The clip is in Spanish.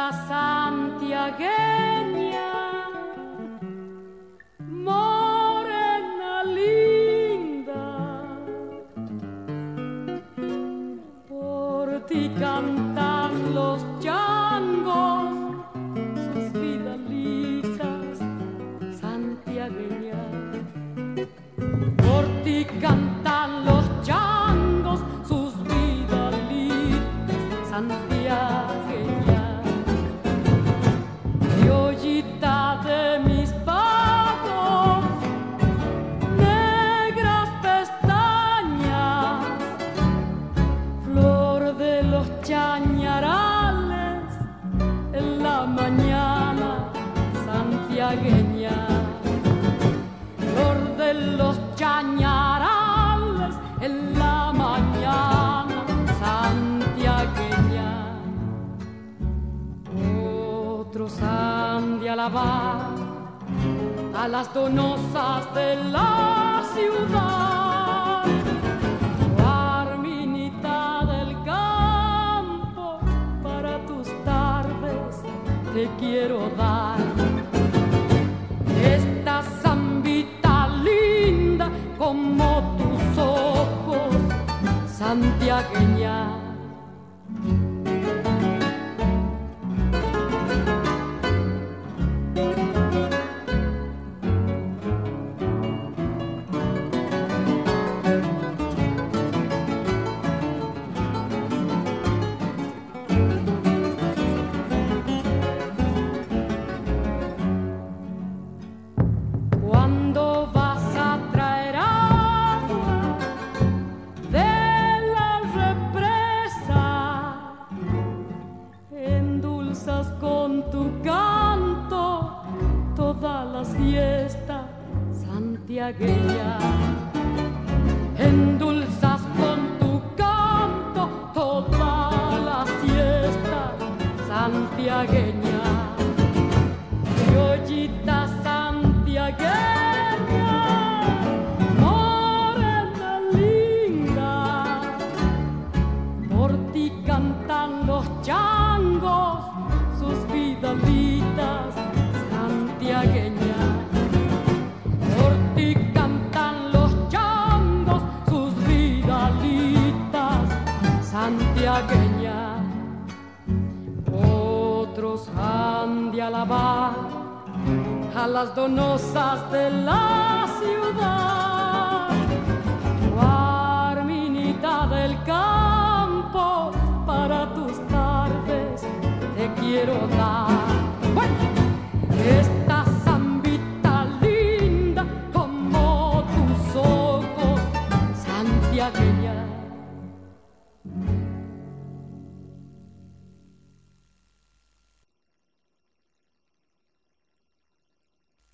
la santiagueña, morena linda, por ti cantan los changos sus vidalitas santiagueñas, por ti cantan los changos sus vidalitas santiagueñas. Criollita de mis pagos, negras pestañas, flor de los chañarales en la mañana santiagueña, flor de los chañarales en la mañana santiagueña. Otros han de alabar a las donosas de la ciudad, Arminita del campo, para tus tardes te quiero dar esta zambita linda como tus ojos santiagueña. Cuando vas a traer agua de la represa, endulzas con tu canto toda la siesta santiagueña, endulzas con tu canto toda la siesta santiagueña. Criollita santiagueña, morena linda, por ti cantan los changos sus vidalitas santiagueñas, por ti cantan los changos sus vidalitas santiagueñas. Otros han de alabar a las donosas de la ciudad, Arminita del campo, para tus tardes te quiero dar esta zambita linda como tus ojos santiagueña.